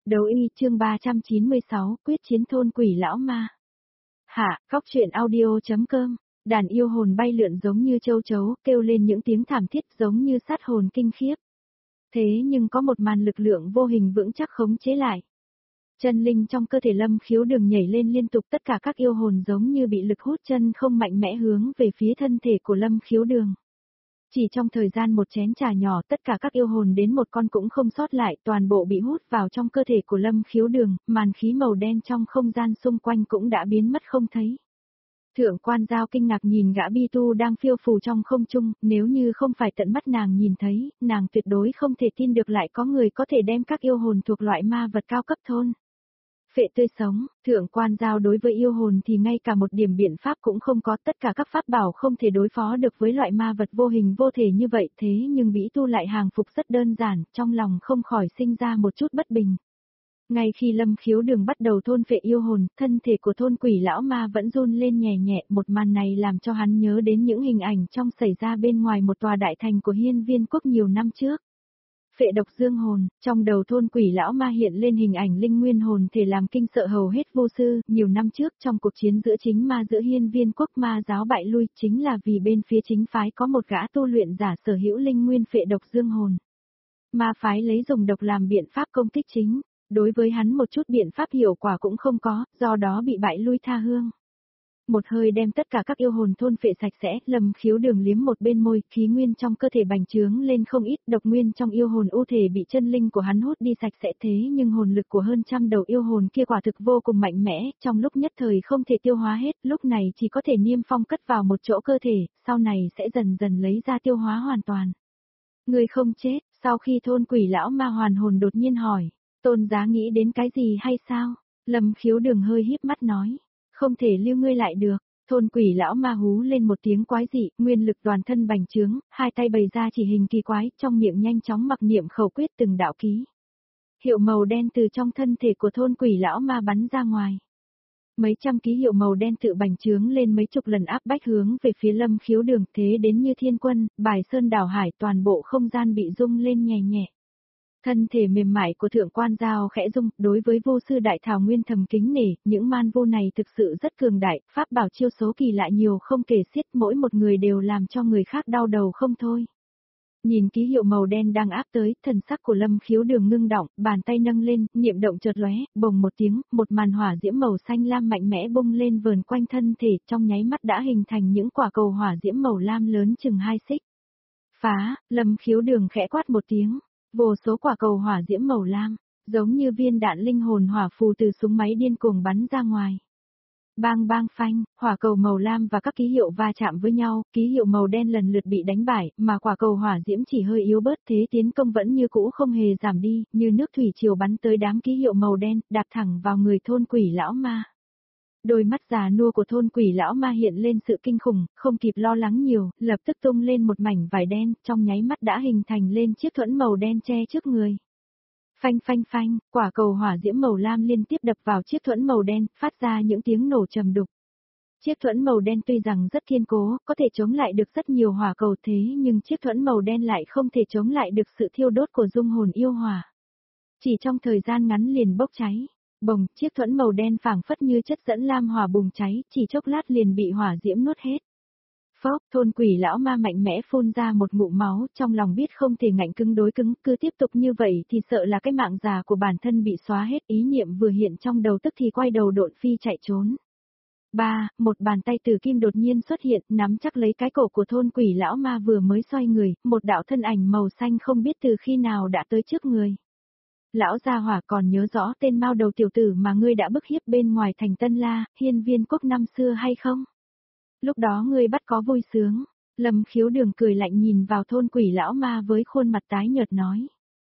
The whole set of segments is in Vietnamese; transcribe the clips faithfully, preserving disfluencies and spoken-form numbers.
Đấu y chương ba trăm chín mươi sáu, quyết chiến thôn quỷ lão ma. Hạ, góc truyện audio.com, đàn yêu hồn bay lượn giống như châu chấu, kêu lên những tiếng thảm thiết giống như sát hồn kinh khiếp. Thế nhưng có một màn lực lượng vô hình vững chắc khống chế lại. Chân linh trong cơ thể Lâm Khiếu Đường nhảy lên liên tục, tất cả các yêu hồn giống như bị lực hút chân không mạnh mẽ hướng về phía thân thể của Lâm Khiếu Đường. Chỉ trong thời gian một chén trà nhỏ, tất cả các yêu hồn đến một con cũng không sót lại, toàn bộ bị hút vào trong cơ thể của Lâm Khiếu Đường, màn khí màu đen trong không gian xung quanh cũng đã biến mất không thấy. Thượng quan Giao kinh ngạc nhìn gã bi tu đang phiêu phù trong không trung, nếu như không phải tận mắt nàng nhìn thấy, nàng tuyệt đối không thể tin được lại có người có thể đem các yêu hồn thuộc loại ma vật cao cấp thôn phệ tươi sống. Thượng quan Giao đối với yêu hồn thì ngay cả một điểm biện pháp cũng không có, tất cả các pháp bảo không thể đối phó được với loại ma vật vô hình vô thể như vậy, thế nhưng Bỉ Tu lại hàng phục rất đơn giản, trong lòng không khỏi sinh ra một chút bất bình. Ngay khi Lâm Khiếu Đường bắt đầu thôn phệ yêu hồn, thân thể của thôn quỷ lão ma vẫn run lên nhẹ nhẹ, một màn này làm cho hắn nhớ đến những hình ảnh trong xảy ra bên ngoài một tòa đại thành của Hiên Viên quốc nhiều năm trước. Phệ độc dương hồn, trong đầu thôn quỷ lão ma hiện lên hình ảnh linh nguyên hồn thể làm kinh sợ hầu hết vô sư, nhiều năm trước trong cuộc chiến giữa chính ma giữa Hiên Viên quốc ma giáo bại lui, chính là vì bên phía chính phái có một gã tu luyện giả sở hữu linh nguyên phệ độc dương hồn. Ma phái lấy dùng độc làm biện pháp công kích chính, đối với hắn một chút biện pháp hiệu quả cũng không có, do đó bị bại lui tha hương. Một hơi đem tất cả các yêu hồn thôn phệ sạch sẽ, Lâm Khiếu Đường liếm một bên môi, khí nguyên trong cơ thể bành trướng lên không ít, độc nguyên trong yêu hồn u thể bị chân linh của hắn hút đi sạch sẽ, thế nhưng hồn lực của hơn trăm đầu yêu hồn kia quả thực vô cùng mạnh mẽ, trong lúc nhất thời không thể tiêu hóa hết, lúc này chỉ có thể niêm phong cất vào một chỗ cơ thể, sau này sẽ dần dần lấy ra tiêu hóa hoàn toàn. Người không chết, sau khi thôn quỷ lão ma hoàn hồn đột nhiên hỏi, Tôn giá nghĩ đến cái gì hay sao? Lâm Khiếu Đường hơi híp mắt nói. Không thể lưu ngươi lại được. Thôn quỷ lão ma hú lên một tiếng quái dị, nguyên lực toàn thân bành trướng, hai tay bày ra chỉ hình kỳ quái, trong miệng nhanh chóng mặc niệm khẩu quyết từng đạo ký. Hiệu màu đen từ trong thân thể của thôn quỷ lão ma bắn ra ngoài. Mấy trăm ký hiệu màu đen tự bành trướng lên mấy chục lần áp bách hướng về phía Lâm Khiếu Đường, thế đến như thiên quân, bài sơn đảo hải, toàn bộ không gian bị rung lên nhẹ nhẹ. Thân thể mềm mại của Thượng quan Giao khẽ rung, đối với vô sư đại thảo nguyên thầm kính nể, những man vô này thực sự rất cường đại, pháp bảo chiêu số kỳ lạ nhiều không kể xiết, mỗi một người đều làm cho người khác đau đầu không thôi. Nhìn ký hiệu màu đen đang áp tới, thần sắc của Lâm Khiếu Đường ngưng động, bàn tay nâng lên, niệm động chợt lóe, bồng một tiếng, một màn hỏa diễm màu xanh lam mạnh mẽ bung lên vờn quanh thân thể, trong nháy mắt đã hình thành những quả cầu hỏa diễm màu lam lớn chừng hai xích. Phá, Lâm Khiếu Đường khẽ quát một tiếng. Vô số quả cầu hỏa diễm màu lam, giống như viên đạn linh hồn hỏa phù từ súng máy điên cuồng bắn ra ngoài. Bang bang phanh, hỏa cầu màu lam và các ký hiệu va chạm với nhau, ký hiệu màu đen lần lượt bị đánh bại, mà quả cầu hỏa diễm chỉ hơi yếu bớt, thế tiến công vẫn như cũ không hề giảm đi, như nước thủy triều bắn tới đám ký hiệu màu đen, đạp thẳng vào người thôn quỷ lão ma. Đôi mắt già nua của thôn quỷ lão ma hiện lên sự kinh khủng, không kịp lo lắng nhiều, lập tức tung lên một mảnh vải đen, trong nháy mắt đã hình thành lên chiếc thuẫn màu đen che trước người. Phanh phanh phanh, quả cầu hỏa diễm màu lam liên tiếp đập vào chiếc thuẫn màu đen, phát ra những tiếng nổ trầm đục. Chiếc thuẫn màu đen tuy rằng rất kiên cố, có thể chống lại được rất nhiều hỏa cầu, thế nhưng chiếc thuẫn màu đen lại không thể chống lại được sự thiêu đốt của dung hồn yêu hỏa. Chỉ trong thời gian ngắn liền bốc cháy. Bồng, chiếc thuẫn màu đen phảng phất như chất dẫn lam hỏa bùng cháy, chỉ chốc lát liền bị hỏa diễm nuốt hết. Phốc, thôn quỷ lão ma mạnh mẽ phun ra một ngụm máu, trong lòng biết không thể ngạnh cứng đối cứng, cứ tiếp tục như vậy thì sợ là cái mạng già của bản thân bị xóa hết, ý niệm vừa hiện trong đầu tức thì quay đầu độn phi chạy trốn. Ba, một bàn tay từ kim đột nhiên xuất hiện, nắm chắc lấy cái cổ của thôn quỷ lão ma vừa mới xoay người, một đạo thân ảnh màu xanh không biết từ khi nào đã tới trước người. Lão gia hỏa còn nhớ rõ tên mao đầu tiểu tử mà ngươi đã bức hiếp bên ngoài thành Tân La, Hiên Viên quốc năm xưa hay không? Lúc đó ngươi bắt có vui sướng. Lâm Khiếu Đường cười lạnh nhìn vào thôn quỷ lão ma với khuôn mặt tái nhợt nói.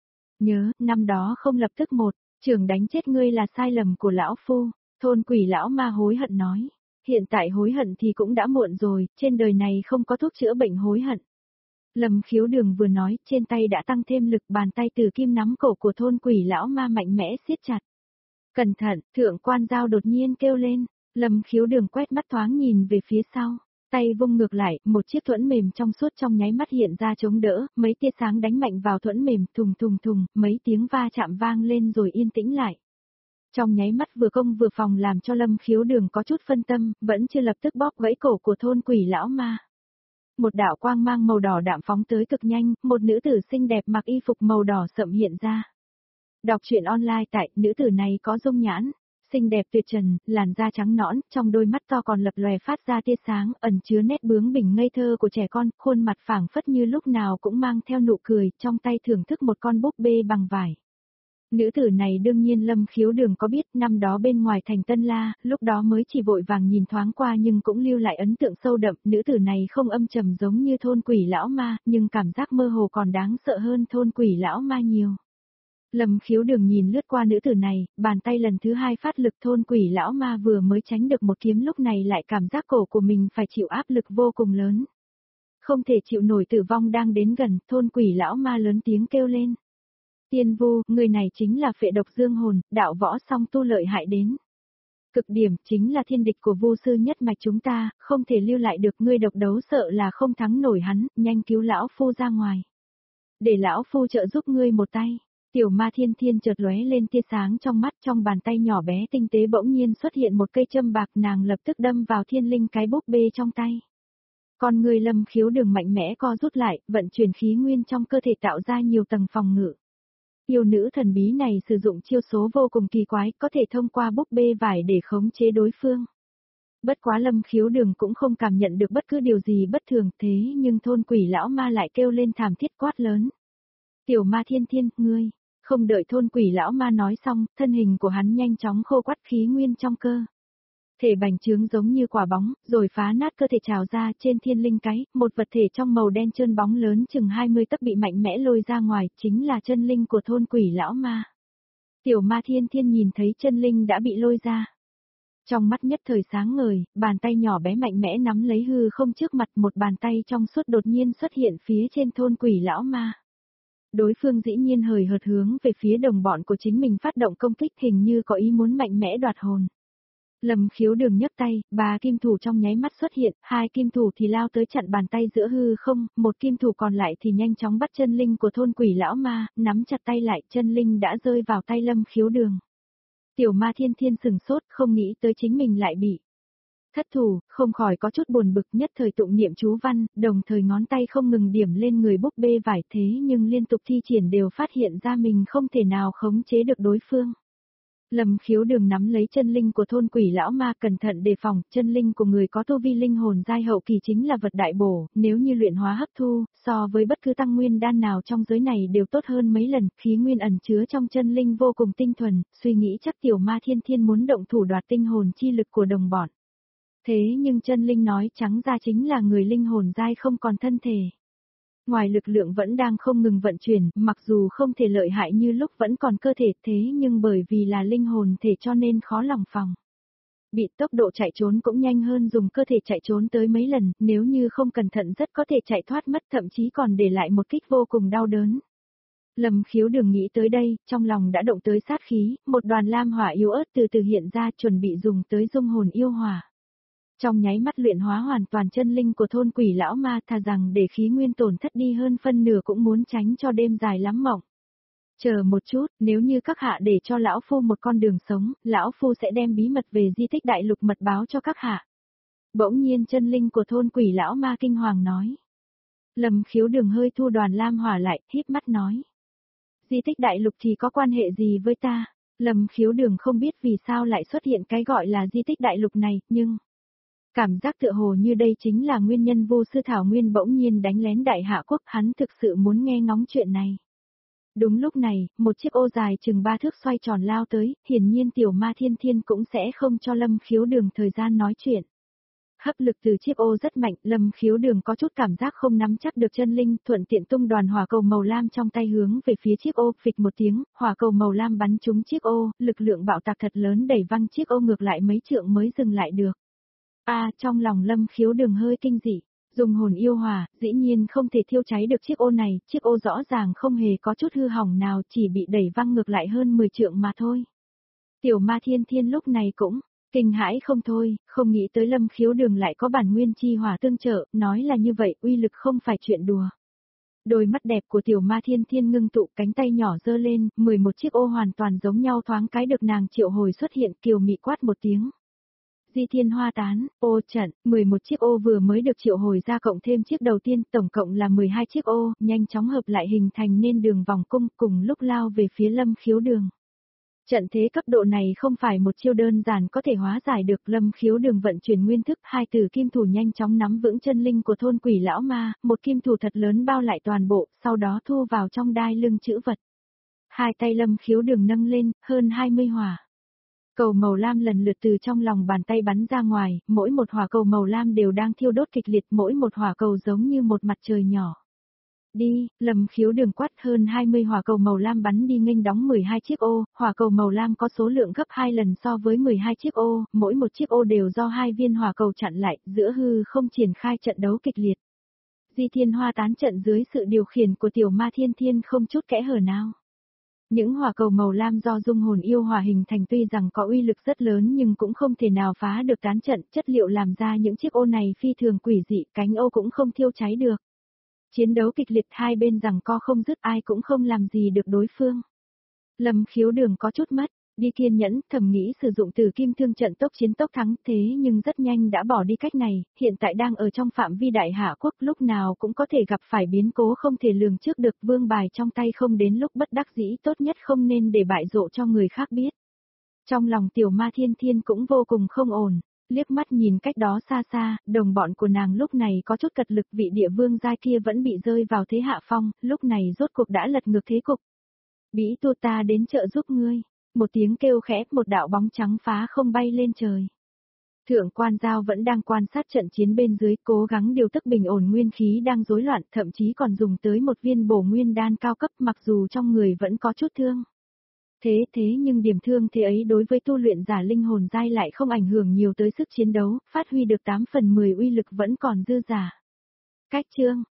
Nhớ, năm đó không lập tức một, trưởng đánh chết ngươi là sai lầm của lão phu. Thôn quỷ lão ma hối hận nói. Hiện tại hối hận thì cũng đã muộn rồi, trên đời này không có thuốc chữa bệnh hối hận. Lâm Khiếu Đường vừa nói, trên tay đã tăng thêm lực, bàn tay từ kim nắm cổ của thôn quỷ lão ma mạnh mẽ siết chặt. Cẩn thận, Thượng quan Giao đột nhiên kêu lên, Lâm Khiếu Đường quét mắt thoáng nhìn về phía sau. Tay vung ngược lại, một chiếc thuẫn mềm trong suốt trong nháy mắt hiện ra chống đỡ, mấy tia sáng đánh mạnh vào thuẫn mềm, thùng thùng thùng, mấy tiếng va chạm vang lên rồi yên tĩnh lại. Trong nháy mắt vừa công vừa phòng làm cho Lâm Khiếu Đường có chút phân tâm, vẫn chưa lập tức bóp gãy cổ của thôn quỷ lão ma. Một đạo quang mang màu đỏ đạm phóng tới cực nhanh, một nữ tử xinh đẹp mặc y phục màu đỏ sậm hiện ra. Đọc truyện online tại, nữ tử này có dung nhãn, xinh đẹp tuyệt trần, làn da trắng nõn, trong đôi mắt to còn lập lòe phát ra tia sáng, ẩn chứa nét bướng bỉnh ngây thơ của trẻ con, khuôn mặt phảng phất như lúc nào cũng mang theo nụ cười, trong tay thưởng thức một con búp bê bằng vải. Nữ tử này đương nhiên Lâm Khiếu Đường có biết, năm đó bên ngoài thành Tân La, lúc đó mới chỉ vội vàng nhìn thoáng qua nhưng cũng lưu lại ấn tượng sâu đậm, nữ tử này không âm trầm giống như thôn quỷ lão ma, nhưng cảm giác mơ hồ còn đáng sợ hơn thôn quỷ lão ma nhiều. Lâm Khiếu Đường nhìn lướt qua nữ tử này, bàn tay lần thứ hai phát lực, thôn quỷ lão ma vừa mới tránh được một kiếm lúc này lại cảm giác cổ của mình phải chịu áp lực vô cùng lớn. Không thể chịu nổi tử vong đang đến gần, thôn quỷ lão ma lớn tiếng kêu lên. Tiên Vu, người này chính là phệ độc dương hồn, đạo võ song tu lợi hại đến cực điểm, chính là thiên địch của Vu sư nhất mạch chúng ta, không thể lưu lại được, ngươi độc đấu sợ là không thắng nổi hắn, nhanh cứu lão phu ra ngoài. Để lão phu trợ giúp ngươi một tay. Tiểu Ma Thiên Thiên chợt lóe lên tia sáng trong mắt, trong bàn tay nhỏ bé tinh tế bỗng nhiên xuất hiện một cây châm bạc, nàng lập tức đâm vào thiên linh cái búp bê trong tay. Con người Lâm Khiếu Đường mạnh mẽ co rút lại, vận chuyển khí nguyên trong cơ thể tạo ra nhiều tầng phòng ngự. Yêu nữ thần bí này sử dụng chiêu số vô cùng kỳ quái, có thể thông qua búp bê vải để khống chế đối phương. Bất quá Lâm Khiếu Đường cũng không cảm nhận được bất cứ điều gì bất thường, thế nhưng thôn quỷ lão ma lại kêu lên thảm thiết quát lớn. Tiểu Ma Thiên Thiên, ngươi, không đợi thôn quỷ lão ma nói xong, thân hình của hắn nhanh chóng khô quắt, khí nguyên trong cơ thể bành trướng giống như quả bóng, rồi phá nát cơ thể trào ra trên thiên linh cái, một vật thể trong màu đen trơn bóng lớn chừng hai mươi tấc bị mạnh mẽ lôi ra ngoài, chính là chân linh của thôn quỷ lão ma. Tiểu Ma Thiên Thiên nhìn thấy chân linh đã bị lôi ra. Trong mắt nhất thời sáng ngời, bàn tay nhỏ bé mạnh mẽ nắm lấy hư không trước mặt, một bàn tay trong suốt đột nhiên xuất hiện phía trên thôn quỷ lão ma. Đối phương dĩ nhiên hời hợt hướng về phía đồng bọn của chính mình phát động công kích, hình như có ý muốn mạnh mẽ đoạt hồn. Lâm Khiếu Đường nhấc tay, ba kim thủ trong nháy mắt xuất hiện, hai kim thủ thì lao tới chặn bàn tay giữa hư không, một kim thủ còn lại thì nhanh chóng bắt chân linh của thôn quỷ lão ma, nắm chặt tay lại, chân linh đã rơi vào tay Lâm Khiếu Đường. Tiểu Ma Thiên Thiên sừng sốt, không nghĩ tới chính mình lại bị thất thủ, không khỏi có chút buồn bực, nhất thời tụng niệm chú văn, đồng thời ngón tay không ngừng điểm lên người búp bê vải, thế nhưng liên tục thi triển đều phát hiện ra mình không thể nào khống chế được đối phương. Lâm Khiếu Đường nắm lấy chân linh của thôn quỷ lão ma, cẩn thận đề phòng, chân linh của người có tu vi linh hồn giai hậu kỳ chính là vật đại bổ, nếu như luyện hóa hấp thu, so với bất cứ tăng nguyên đan nào trong giới này đều tốt hơn mấy lần, khí nguyên ẩn chứa trong chân linh vô cùng tinh thuần, suy nghĩ chắc Tiểu Ma Thiên Thiên muốn động thủ đoạt tinh hồn chi lực của đồng bọn. Thế nhưng chân linh nói trắng ra chính là người linh hồn giai không còn thân thể. Ngoài lực lượng vẫn đang không ngừng vận chuyển, mặc dù không thể lợi hại như lúc vẫn còn cơ thể, thế nhưng bởi vì là linh hồn thể cho nên khó lòng phòng. Bị tốc độ chạy trốn cũng nhanh hơn dùng cơ thể chạy trốn tới mấy lần, nếu như không cẩn thận rất có thể chạy thoát mất, thậm chí còn để lại một kích vô cùng đau đớn. Lâm Khiếu Đường nghĩ tới đây, trong lòng đã động tới sát khí, một đoàn lam hỏa yếu ớt từ từ hiện ra, chuẩn bị dùng tới dung hồn yêu hỏa. Trong nháy mắt luyện hóa hoàn toàn chân linh của thôn quỷ lão ma, thà rằng để khí nguyên tổn thất đi hơn phân nửa cũng muốn tránh cho đêm dài lắm mộng. Chờ một chút, nếu như các hạ để cho lão phu một con đường sống, lão phu sẽ đem bí mật về di tích đại lục mật báo cho các hạ. Bỗng nhiên chân linh của thôn quỷ lão ma kinh hoàng nói. Lâm Khiếu Đường hơi thu đoàn lam hỏa lại, híp mắt nói. Di tích đại lục thì có quan hệ gì với ta? Lâm Khiếu Đường không biết vì sao lại xuất hiện cái gọi là di tích đại lục này, nhưng cảm giác tựa hồ như đây chính là nguyên nhân Vu sư Thảo Nguyên bỗng nhiên đánh lén Đại Hạ Quốc, hắn thực sự muốn nghe ngóng chuyện này. Đúng lúc này, một chiếc ô dài chừng ba thước xoay tròn lao tới, hiển nhiên Tiểu Ma Thiên Thiên cũng sẽ không cho Lâm Khiếu Đường thời gian nói chuyện. Hấp lực từ chiếc ô rất mạnh, Lâm Khiếu Đường có chút cảm giác không nắm chắc được chân linh, thuận tiện tung đoàn hỏa cầu màu lam trong tay hướng về phía chiếc ô, phịch một tiếng, hỏa cầu màu lam bắn trúng chiếc ô, lực lượng bạo tạc thật lớn đẩy văng chiếc ô ngược lại mấy trượng mới dừng lại được. A, à, trong lòng Lâm Khiếu Đường hơi kinh dị, dùng hồn yêu hỏa, dĩ nhiên không thể thiêu cháy được chiếc ô này, chiếc ô rõ ràng không hề có chút hư hỏng nào, chỉ bị đẩy văng ngược lại hơn mười trượng mà thôi. Tiểu Ma Thiên Thiên lúc này cũng Kinh hãi không thôi, không nghĩ tới Lâm Khiếu Đường lại có bản nguyên chi hỏa tương trợ, nói là như vậy, uy lực không phải chuyện đùa. Đôi mắt đẹp của tiểu ma thiên thiên ngưng tụ, cánh tay nhỏ giơ lên, mười một chiếc ô hoàn toàn giống nhau thoáng cái được nàng triệu hồi xuất hiện, kiều mị quát một tiếng. Di thiên hoa tán, ô trận, mười một chiếc ô vừa mới được triệu hồi ra cộng thêm chiếc đầu tiên, tổng cộng là mười hai chiếc ô, nhanh chóng hợp lại hình thành nên đường vòng cung, cùng lúc lao về phía Lâm Khiếu Đường. Trận thế cấp độ này không phải một chiêu đơn giản có thể hóa giải được. Lâm Khiếu Đường vận chuyển nguyên thức, hai tử kim thủ nhanh chóng nắm vững chân linh của thôn quỷ lão ma, một kim thủ thật lớn bao lại toàn bộ, sau đó thu vào trong đai lưng chữ vật. Hai tay Lâm Khiếu Đường nâng lên, hơn hai mươi hỏa cầu màu lam lần lượt từ trong lòng bàn tay bắn ra ngoài, mỗi một hỏa cầu màu lam đều đang thiêu đốt kịch liệt, mỗi một hỏa cầu giống như một mặt trời nhỏ. Đi, Lâm Khiếu Đường quát, hơn hai mươi hỏa cầu màu lam bắn đi nghênh đóng mười hai chiếc ô, hỏa cầu màu lam có số lượng gấp hai lần so với mười hai chiếc ô, mỗi một chiếc ô đều do hai viên hỏa cầu chặn lại, giữa hư không triển khai trận đấu kịch liệt. Di thiên hoa tán trận dưới sự điều khiển của tiểu ma thiên thiên không chút kẽ hở nào. Những hỏa cầu màu lam do dung hồn yêu hỏa hình thành tuy rằng có uy lực rất lớn nhưng cũng không thể nào phá được tán trận, chất liệu làm ra những chiếc ô này phi thường quỷ dị, cánh ô cũng không thiêu cháy được. Chiến đấu kịch liệt, hai bên giằng co không dứt, ai cũng không làm gì được đối phương. Lâm Khiếu Đường có chút mất đi kiên nhẫn, thầm nghĩ sử dụng Tử Kim Thương trận tốc chiến tốc thắng, thế nhưng rất nhanh đã bỏ đi cách này, hiện tại đang ở trong phạm vi đại hạ quốc, lúc nào cũng có thể gặp phải biến cố không thể lường trước được, vương bài trong tay không đến lúc bất đắc dĩ, tốt nhất không nên để bại lộ cho người khác biết. Trong lòng tiểu ma thiên thiên cũng vô cùng không ổn. Liếc mắt nhìn cách đó xa xa, đồng bọn của nàng lúc này có chút cật lực, vị địa vương giai kia vẫn bị rơi vào thế hạ phong, lúc này rốt cuộc đã lật ngược thế cục. Bỉ tu ta đến trợ giúp ngươi. Một tiếng kêu khẽ, một đạo bóng trắng phá không bay lên trời. Thượng quan giao vẫn đang quan sát trận chiến bên dưới, cố gắng điều tức bình ổn nguyên khí đang rối loạn, thậm chí còn dùng tới một viên bổ nguyên đan cao cấp, mặc dù trong người vẫn có chút thương. Thế thế nhưng điểm thương thế ấy đối với tu luyện giả linh hồn giai lại không ảnh hưởng nhiều tới sức chiến đấu, phát huy được tám phần mười uy lực vẫn còn dư giả. Cách chương